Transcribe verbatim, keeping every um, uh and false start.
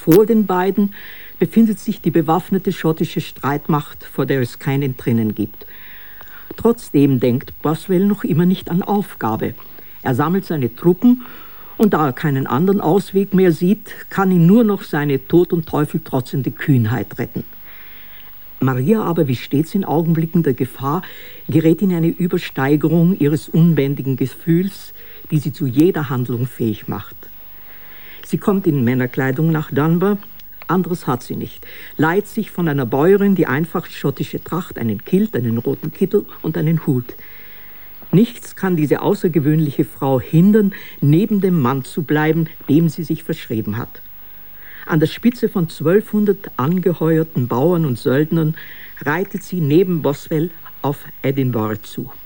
Vor den beiden befindet sich die bewaffnete schottische Streitmacht, vor der es kein Entrinnen gibt. Trotzdem denkt Boswell noch immer nicht an Aufgabe. Er sammelt seine Truppen und da er keinen anderen Ausweg mehr sieht, kann ihn nur noch seine Tod und Teufel trotzende Kühnheit retten. Maria aber, wie stets in Augenblicken der Gefahr, gerät in eine Übersteigerung ihres unbändigen Gefühls, die sie zu jeder Handlung fähig macht. Sie kommt in Männerkleidung nach Dunbar, anderes hat sie nicht, leiht sich von einer Bäuerin die einfach schottische Tracht, einen Kilt, einen roten Kittel und einen Hut. Nichts kann diese außergewöhnliche Frau hindern, neben dem Mann zu bleiben, dem sie sich verschrieben hat. An der Spitze von zwölfhundert angeheuerten Bauern und Söldnern reitet sie neben Boswell auf Edinburgh zu.